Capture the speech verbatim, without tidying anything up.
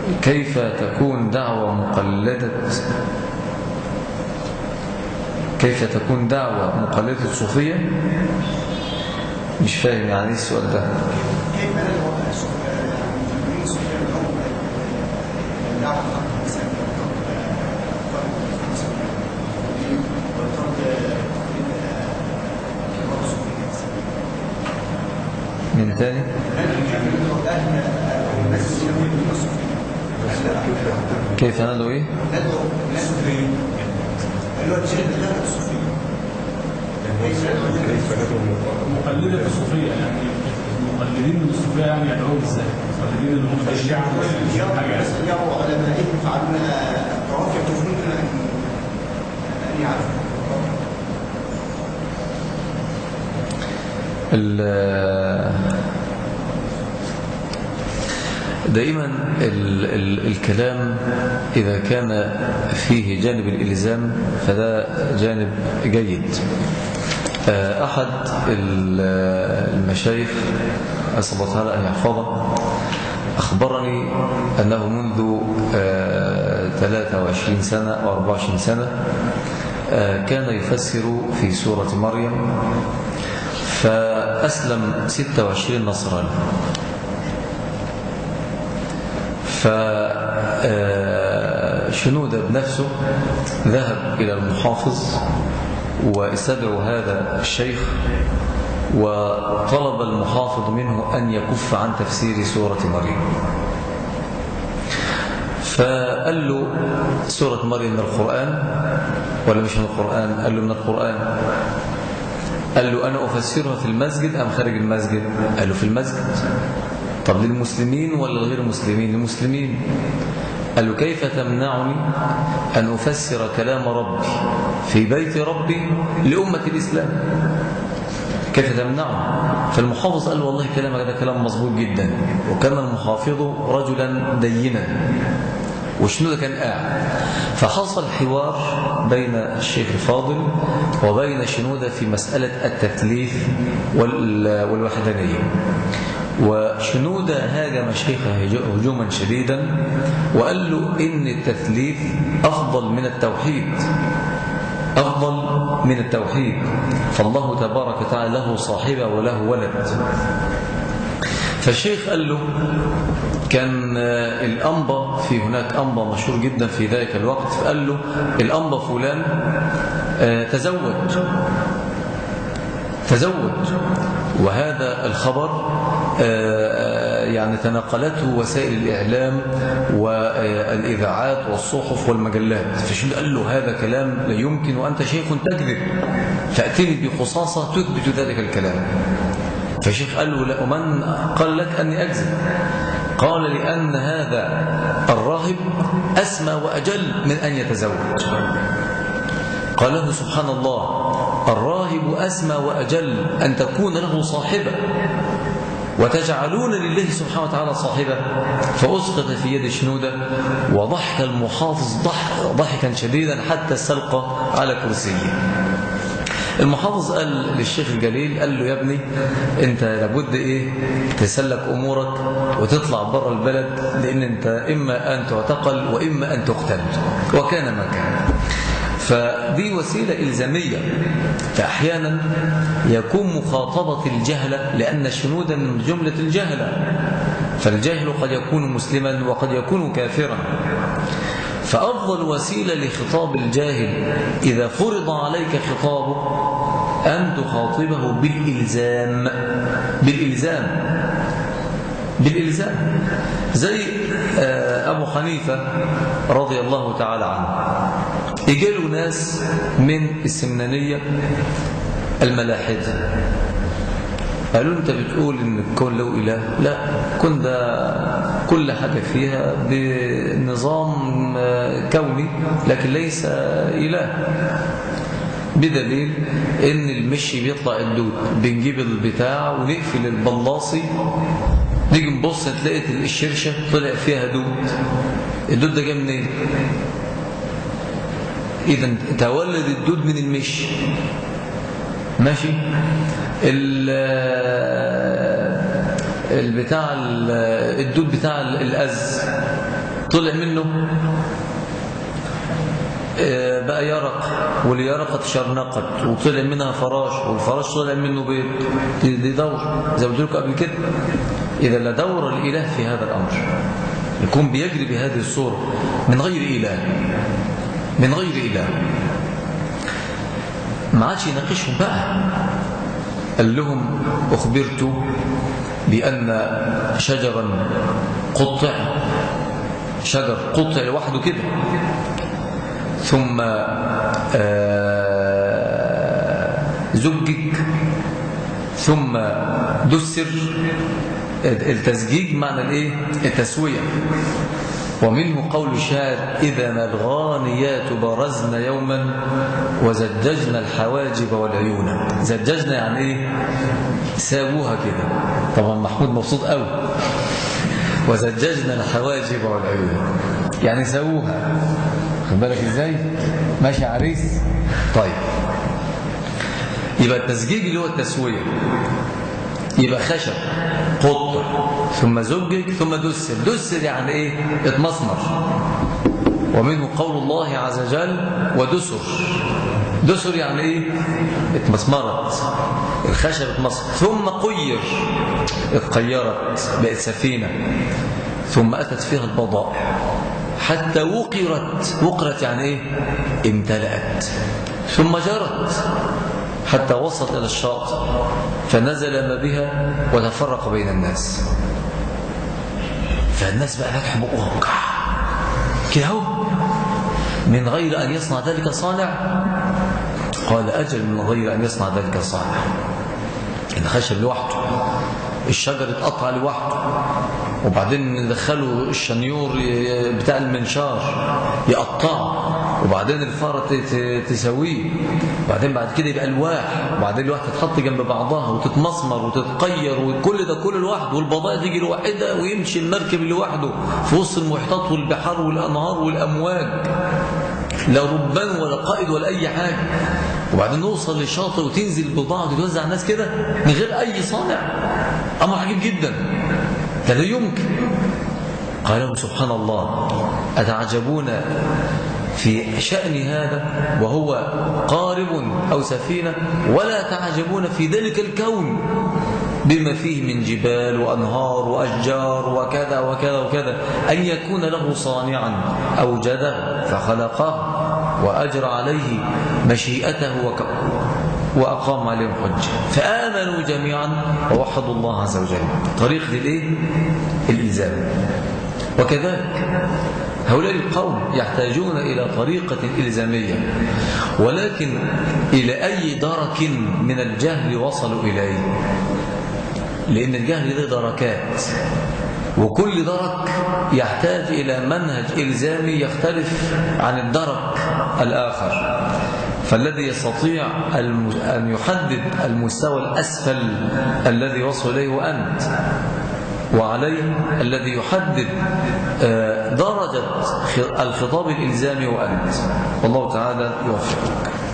كيف تكون دعوة مقلدة كيف تكون دعوة مقلدة صوفية؟ مش فاهم يعني ايه السؤال ده. كيف ندعو المسلمين الصوفية الأول دعوة حق الإنسان من تاني كيف ندعو ايه؟ ندعو الناس اللي هو الشيء اللي دخل الصوفية كيف ندعو مقلدة الصوفية، يعني المقلدين من الصوفية يعني يدعوهم ازاي؟ المقلدين اللي هم الشيعة يروا علمائهم يفعلون طواف يطوفون أن يعرفوا دائما ال ال الكلام إذا كان فيه جانب الإلزام فده جانب جيد. أحد المشايخ أسأل الله تعالى أن يحفظه أخبرني أنه منذ ثلاثة وعشرين سنة أو أربعة وعشرين سنة كان يفسر في سورة مريم، فأسلم ستة وعشرين نصراني، فشنودة بنفسه ذهب إلى المحافظ واستدعوا هذا الشيخ وطلب المحافظ منه أن يكف عن تفسير سورة مريم. فقال له سورة مريم من القرآن ولا مش من القرآن؟ قال له من القرآن. قال له أنا أفسرها في المسجد أم خارج المسجد؟ قال له في المسجد. طب للمسلمين ولا غير المسلمين؟ للمسلمين. قال له كيف تمنعني أن أفسر كلام ربي في بيت ربي لأمة الإسلام؟ كيف تمنعه؟ فالمحافظ قال له والله كلامك ده كلام مظبوط جدا. وكان المحافظ رجلا دينا وشنودة كان قاعد، فحصل حوار بين الشيخ الفاضل وبين شنودة في مسألة التثليث والوحدانية. وشنودة هاجم شيخه هجوما شديدا وقال له إن التثليث أفضل من التوحيد، أفضل من التوحيد، فالله تبارك وتعالى له صاحبة وله ولد. فالشيخ قال له كان الأنبا في هناك أنبا مشهور جدا في ذلك الوقت، فقال له الأنبا فلان تزوج تزوج وهذا الخبر يعني تناقلته وسائل الإعلام والإذاعات والصحف والمجلات. فشنو قال له هذا كلام لا يمكن وأنت شيخ تكذب، فأتني بخصاصة تثبت ذلك الكلام. فالشيخ قال له لا، ومن قال لك أني أكذب؟ قال لأن هذا الراهب أسمى وأجل من أن يتزوج. قال له سبحان الله، الراهب أسمى وأجل أن تكون له صاحبة وتجعلون لله سبحانه وتعالى صاحبة. فأسقط في يد شنودة وضحك المحافظ ضحك ضحكا شديدا حتى استلقى على كرسيه. المحافظ قال للشيخ الجليل، قال له يا ابني انت لابد ايه تسلك امورك وتطلع بره البلد، لان انت اما ان تعتقل واما ان تقتل، وكان ما كان. فدي وسيلة إلزامية. فأحيانا يكون مخاطبة الجهلة، لأن الشنود من جملة الجهلة، فالجاهل قد يكون مسلما وقد يكون كافرا. فأفضل وسيلة لخطاب الجاهل إذا فرض عليك خطابه أن تخاطبه بالإلزام بالإلزام بالإلزام زي أبو حنيفة رضي الله تعالى عنه. يجيله ناس من السمنانية الملاحدة قالوا انت بتقول ان الكون له إله؟ لا، الكون ده كل حاجة فيها بنظام كوني لكن ليس إله، بدليل ان المشي بيطلع الدود، بنجيب البتاع ونقفل البلاصي نيجي نبص تلاقي الشرشة طلع فيها دود. الدود ده جاي منين؟ إذا تولد الدود من المشي. ماشي. البتاع الدود بتاع الأز طلع منه بقى يرق، واليرقة تشرنقت وطلع منها فراش، والفراش طلع منه بيض. دي دور زي ما قلت لكم قبل كده. إذا لا دور الإله في هذا الأمر، يكون بيجري بهذه الصورة من غير إله، من غير إله، ما عادش يناقشهم بقى. قال لهم أخبرت بأن شجرا قطع، شجر قطع لوحده كده، ثم زجج، ثم دسر. التزجيج معنى الايه؟ التسوية. ومنه قول الشاعر: إذا ما الغانيات برزن يوما وزججنا الحواجب والعيون. زججنا يعني ايه؟ ساووها كده. طبعا محمود مبسوط قوي. وزججنا الحواجب والعيون يعني ساووها. خد بالك ازاي؟ ماشي عريس. طيب، يبقى التزجيج اللي هو التسوية، يبقى خشب قطع ثم زجج ثم دسر. دسر يعني ايه؟ اتمسمر. ومنه قول الله عز وجل: ودسر. دسر يعني ايه؟ اتمسمرت، الخشب اتمسمر. ثم قير، اتقيرت بقت سفينة. ثم أتت فيها البضائع حتى وقرت. وقرت يعني ايه؟ امتلأت. ثم جرت حتى وصلت إلى الشاطئ فنزل ما بها وتفرق بين الناس. فالناس بقى فتح بقهم كده اهو من غير أن يصنع ذلك صانع. قال: أجل من غير أن يصنع ذلك صانع. الخشب لوحده، الشجر اتقطع لوحده، وبعدين ندخله الشنيور بتاع المنشار يقطعه، وبعدين الفارة تسويه، وبعدين بعد كده يبقى الواح، وبعدين الواح تتحط جنب بعضها وتتمسمر وتتقير، وكل ده كله لوحده، والبضائع تيجي لوحدها، ويمشي المركب لوحده في وسط المحيطات والبحار والأنهار والأمواج، لا ربان ولا قائد ولا أي حاجة. وبعدين نوصل للشاطئ وتنزل البضاعة وتتوزع على الناس كده من غير أي صانع. أمر عجيب جدا، ده لا يمكن. قال لهم: سبحان الله، أتعجبون في شأن هذا وهو قارب أو سفينة، ولا تعجبون في ذلك الكون بما فيه من جبال وأنهار وأشجار وكذا وكذا وكذا، أن يكون له صانعا أوجده فخلقه وأجرى عليه مشيئته وك... وأقام عليهم حجة، فآمنوا جميعا ووحدوا الله عز وجل. طريق للإيه؟ الإلزام. وكذلك هؤلاء القوم يحتاجون إلى طريقة إلزامية، ولكن إلى أي درك من الجهل وصلوا إليه؟ لأن الجهل له دركات، وكل درك يحتاج إلى منهج إلزامي يختلف عن الدرك الآخر. فالذي يستطيع أن يحدد المستوى الأسفل الذي وصل إليه وأنت، وعليه الذي يحدد درجة الخطاب الإلزامي وأنت. والله تعالى يوفقك.